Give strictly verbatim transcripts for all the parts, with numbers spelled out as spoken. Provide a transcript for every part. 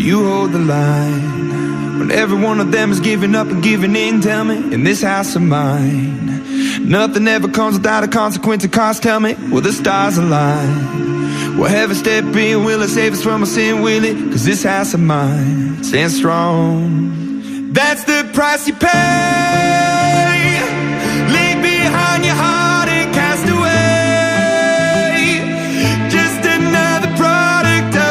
you hold the line? When every one of them is giving up and giving in, tell me, in this house of mine, nothing ever comes without a consequence of cost. Tell me, will the stars align? Will heaven step in? Will it save us from our sin? Will it? Cause this house of mine stands strong. That's the price you pay. Leave behind your heart and cast away. Just another product of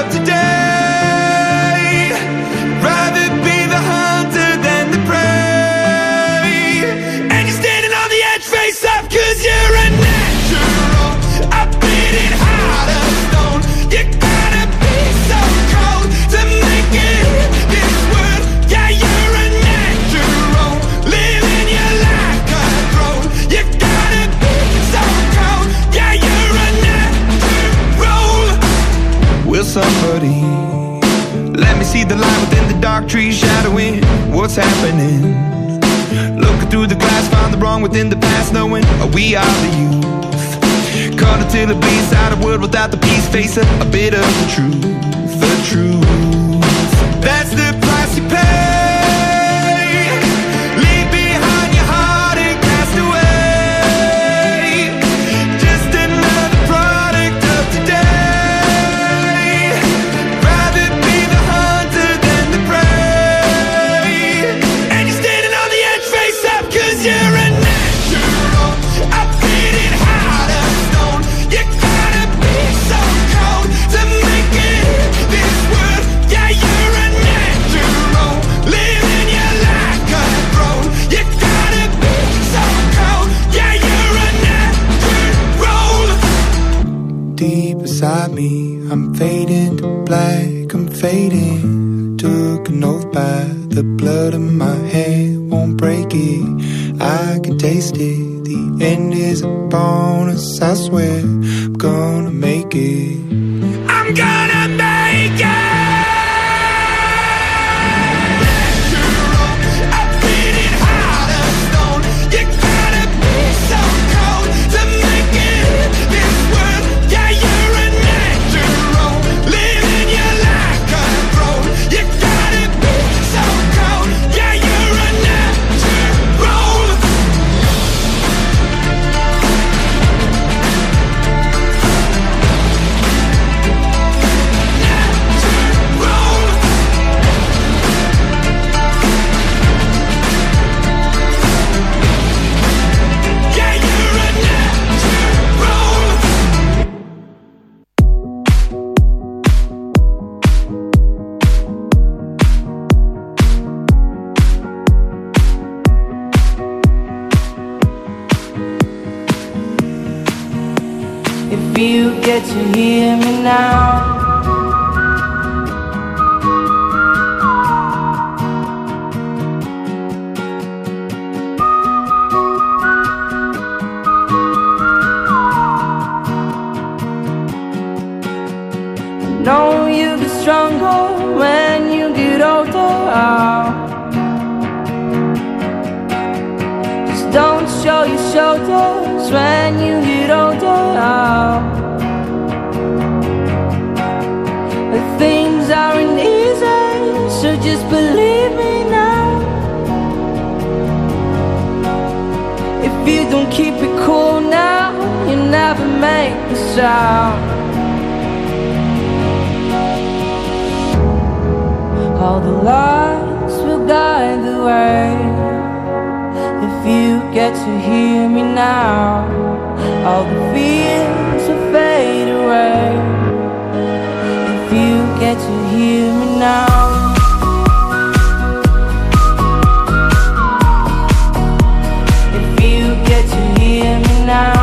today. Rather be the hunter than the prey. And you're standing on the edge face up, cause you're a natural. A beating heart of stone. You gotta be so cold to make it in this world. Yeah, you're a natural, living your life control. You gotta be so cold. Yeah, you're a natural. Will somebody let me see the light within the dark trees shadowing what's happening? Looking through the glass, find the wrong within the past, knowing we are the youth. Caught until it bleeds out a world without the peace, face a, a bit of the truth, the truth. That's the price you pay. Leave behind your heart and cast away. Just another product of today. Rather be the hunter than the prey. And you're standing on the edge face up, cause you're a natural. A beating heart of stone. You gotta be so cold to make it in this world. Yeah, you're a natural, living your life control. You gotta be so cold. Yeah, you're a natural. Deep inside me, I'm fading to black, I'm fading. Took an oath by the blood in my hand, won't break it. I can taste it. The end is a bonus, I swear. I'm gonna make it. I'm gonna make it. Natural, a beating heart of stone. You gotta be so cold to make it in this world. Yeah, you're a natural, living your life control. You gotta be so cold. Yeah, you're a natural. Yeah, you're a natural. If you get to hear me now, I know you get stronger when you get older. Just don't show your shoulders when you get older. But things aren't easy, so just believe me now. If you don't keep it cool now, you never make a sound. All the lights will guide the way. If you get to hear me now, all the fears will fade away. If you get to hear me now. If you get to hear me now.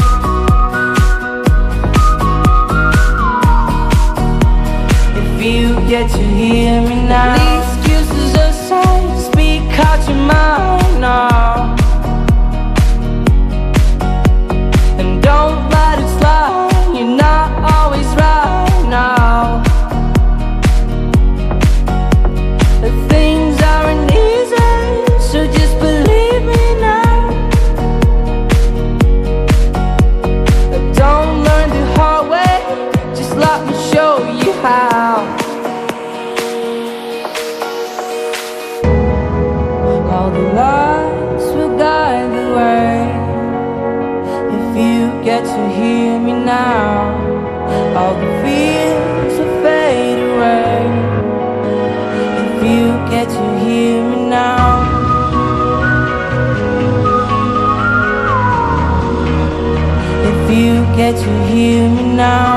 If you get to hear me now. The excuses aside, speak out your mind now. And don't let it slide, you're not always right now. The things aren't easy, so just believe me now. Don't learn the hard way, just let me show you how. hear me now? All the fears will fade away if you get to hear me now. If you get to hear me now.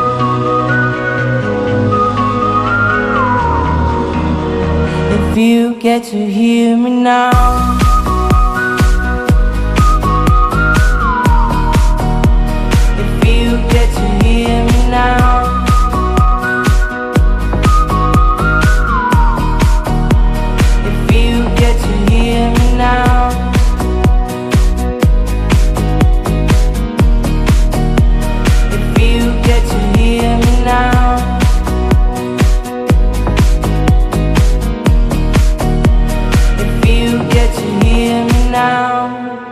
If you get to hear me now. If you get to hear me now. If you get to hear me now. If you get to hear me now. If you get to hear me now.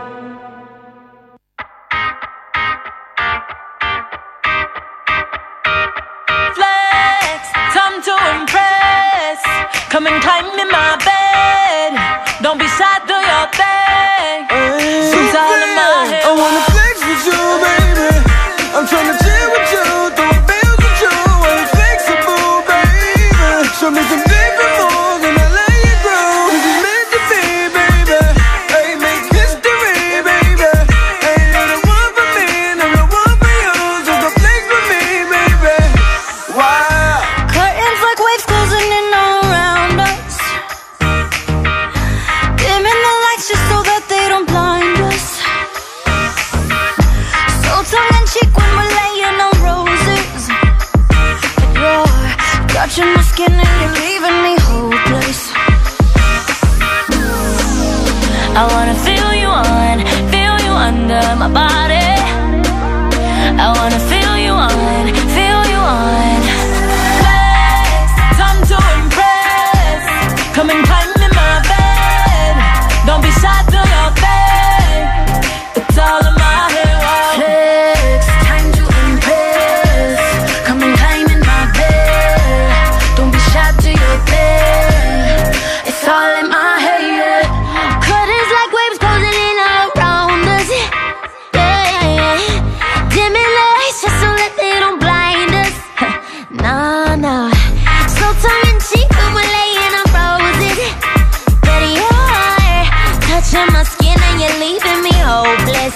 To impress, come and climb in my bed. Don't be shy, do your thing. Hey, it's all in my head. I wanna flex with you, baby. I'm tryna chill with you, throw bills with you. I'm flexible, baby. Show me some different moves and I let you grow. This is meant to be, baby. Hey, make history, baby. Hey, you're the one for me and I'm the one for you. So come flex with me, baby. Wow. Touching my skin and you're leaving me hopeless. I wanna feel you on, feel you under my body. I wanna feel you on, feel you on. Flex, time to impress. Come and climb in my bed. Don't be shy, do your thing. It's all in my head. Wow. Flex, time to impress. Come and climb in my bed. Don't be shy, do your thing. It's all in my head, yeah. Curtains like waves closing in around us. Yeah, yeah, yeah. Dimming lights just so that they don't blind us. Nah, nah. Slow tongue in cheek when we're laying on roses. But you're touching my skin and you're leaving me hopeless.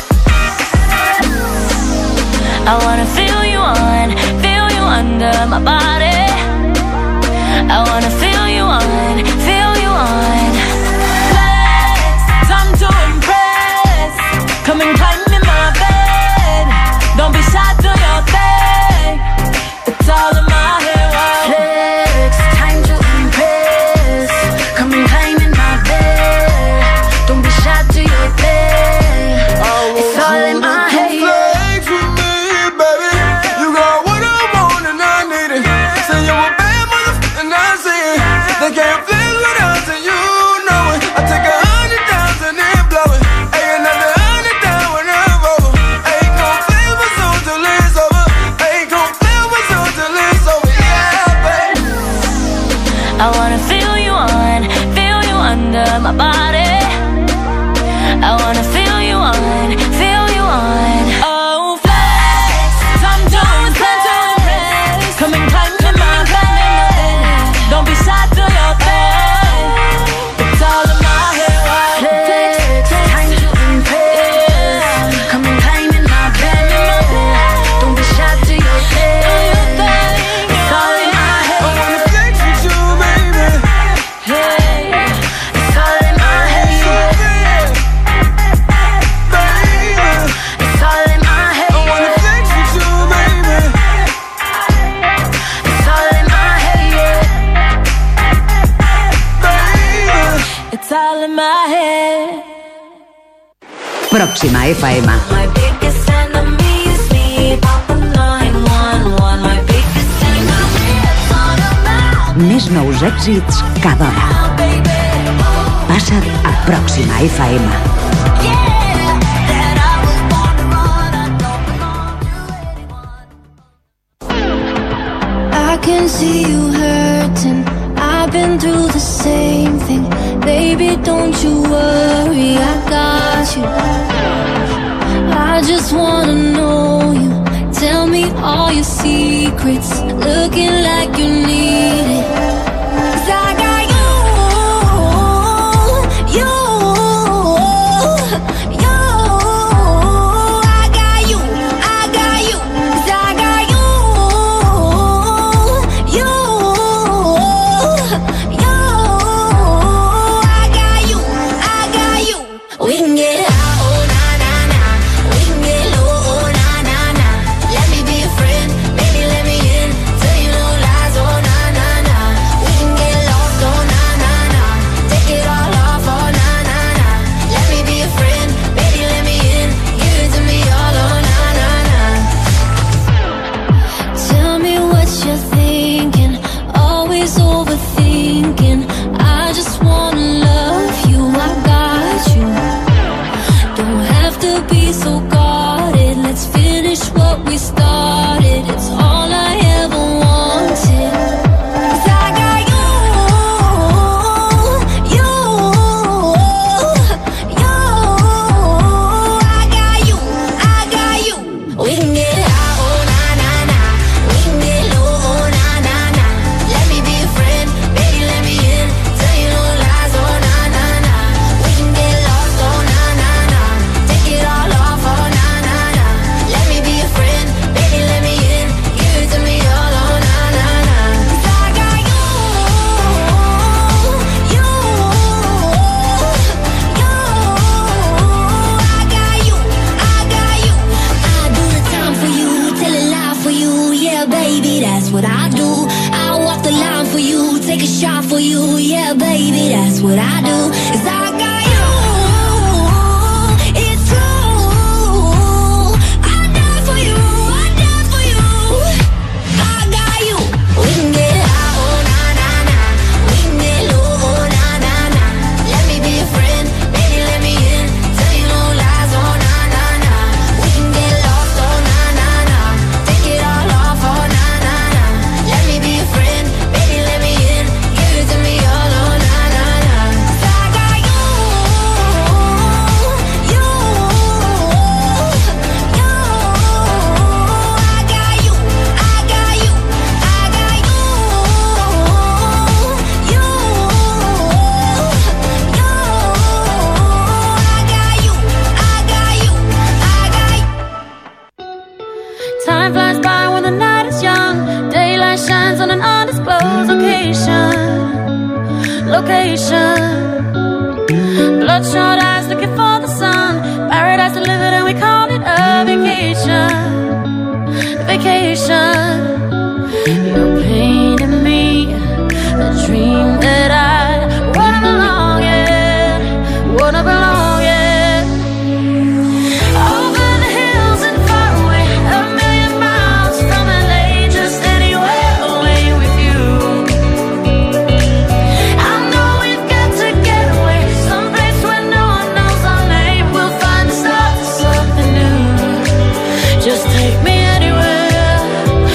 I wanna feel you on, feel you under my body. I wanna feel you on, feel you on. Flex, time to impress. Come and climb in my bed. Don't be shy, do your thing. It's all in my head. Wow. Flex, time to impress. Come and climb in my bed. Don't be shy, do your thing. It's all in my head, yeah. Flex with me, baby. You got what I want and I need it. Say you're a bad motherfucker and I see it. They can't flex with us and you know it. I take a hundred thousand and blow it. Ain't another hundred thousand when I'm over. Ain't gon' flex with us till it's over. Ain't gon' flex with us till it's over. Yeah, baby. I wanna feel you on, feel you under my body. I wanna feel you on, feel you on. Oh, flex, time to impress. Come and climb in my bed. Don't be shy, do your thing. It's all in my head. Wow. Flex, time to impress. Come and climb in my bed. Don't be shy, do your thing. It's all in my head. I wanna flex with you, baby. Hey. It's all in my head. Baby. It's all in my head. I wanna flex with you, baby. It's all in my head, yeah. Baby. It's all in my head. Próxima F M. My biggest enemy is me. Papa nine one one. My biggest enemy is all about Més nous èxits cada hora. Passa't a Pròxima F M. I can see you hurting. I've been through the same thing. Baby, don't you worry, I got you. I just wanna know your secrets, looking like you need it. 'Cause I got you, you, you. I got you, I got you. 'Cause I got you, you, you. I got you, I got you. We can get high, oh na na na. We can get low, oh na na na. Let me be a friend, baby, let me in. Tell you no lies, oh na na na. We can get lost, oh na na na. Take it all off, oh na na na. Let me be a friend, baby, let me in. Give it to me all, oh na na na. Tell me what you're thinking, always overthinking. I just wanna love you, I got you. Don't have to be so guarded. Let's finish what we started. It's all I ever wanted. 'Cause I got you, you, you. I got you, I got you. We can get high, oh na na na. We can get low, oh na na na. Let me be a friend, baby, let me in. Tell you no lies, oh na na na. We can get lost, oh na na na. Take it all off, oh na na na. Let me be a friend, baby, let me in. Give it to me all, oh na na na. 'Cause I got you, you, you. I got you, I got you. I do the time for you, tell a lie for you. Yeah, baby, that's what I do. I walk the line for you, take a shot for you. Yeah, baby, that's what I do. 'Cause I got you, it's true. I die for you, I die for you. I got you. We can get high, oh na na na. We can get low, oh na na na. Let me be a friend, baby, let me in. Tell you no lies, oh na na na. We can get lost, oh na na na. Take it all off, oh na na na. Let me be a friend, baby, let me in. Give it to me all, oh na na na. 'Cause I got you, you, you. I got you, I got you, I got you, you, you. I got you, I got you, I got you. Time flies by when the night is young. Daylight shines on an undisclosed location. Location. Bloodshot eyes looking for the sun. Paradise delivered and we call it a vacation. Vacation. You're painting me a dream that I wanna belong in. Wanna belong in. Over the hills and far away, a million miles from L A, just anywhere away with you. I know we've got to get away, someplace where no one knows our name. We'll find the start to something new. Just take me anywhere.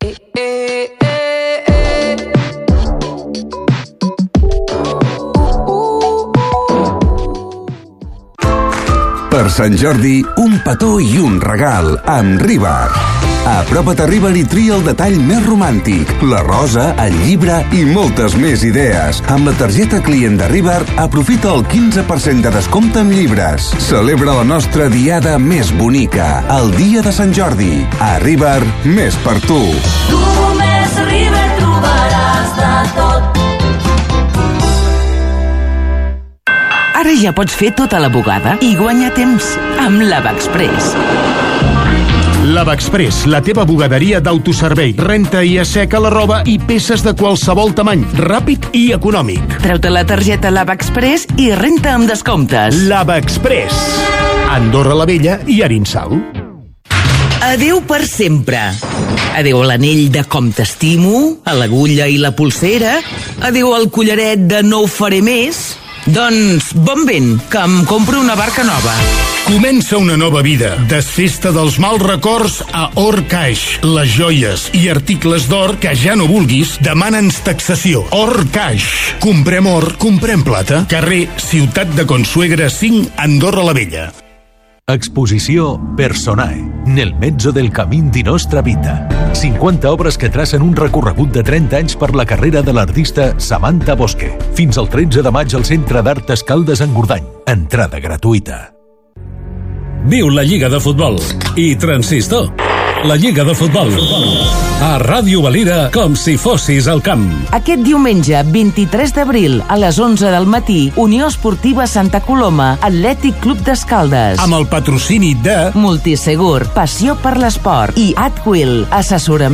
Eh, eh, eh, eh. Per Sant Jordi, un petó i un regal amb Ribar. Apropa't a Ribar i tria el detall més romàntic, la rosa, el llibre i moltes més idees. Amb la targeta client de Ribar, aprofita el quinze per cent de descompte en llibres. Celebra la nostra diada més bonica, el dia de Sant Jordi. A Ribar, més per tu. Tu més Ribar trobaràs de tot. Ara ja pots fer tota la bugada i guanyar temps amb l'Avexpress. L'Avexpress, la teva bugaderia d'autoservei. Renta i asseca la roba i peces de qualsevol tamany. Ràpid i econòmic. Treu-te la targeta l'Avexpress i renta amb descomptes. L'Avexpress. Andorra la Vella i Arinsal. Adéu per sempre. Adéu a l'anell de Com t'estimo, a l'agulla i la polsera. Adéu al collaret de No ho faré més. Doncs, bon vent, que em compro una barca nova. Comença una nova vida. Desfesta dels mals records a Or Cash. Les joies i articles d'or que ja no vulguis, demana'ns taxació. Or Cash. Comprem or, comprem plata. Carrer Ciutat de Consuegra cinc, Andorra la Vella. Exposició Personae, nel mezzo del cammin di nostra vita. cinquanta obres que tracen un recorregut de trenta anys per la carrera de l'artista Samantha Bosque. Fins al tretze de maig al Centre d'Art Escaldes en Gordany. Entrada gratuïta. Viu la Lliga de Futbol i Transistor. La Lliga de Futbol. A Ràdio Valira, com si fossis al camp. Aquest diumenge, vint-i-tres d'abril, a les onze del matí, Unió Esportiva Santa Coloma, Atlètic Club d'Escaldes. Amb el patrocini de Multisegur, passió per l'esport i Atwill, assessorament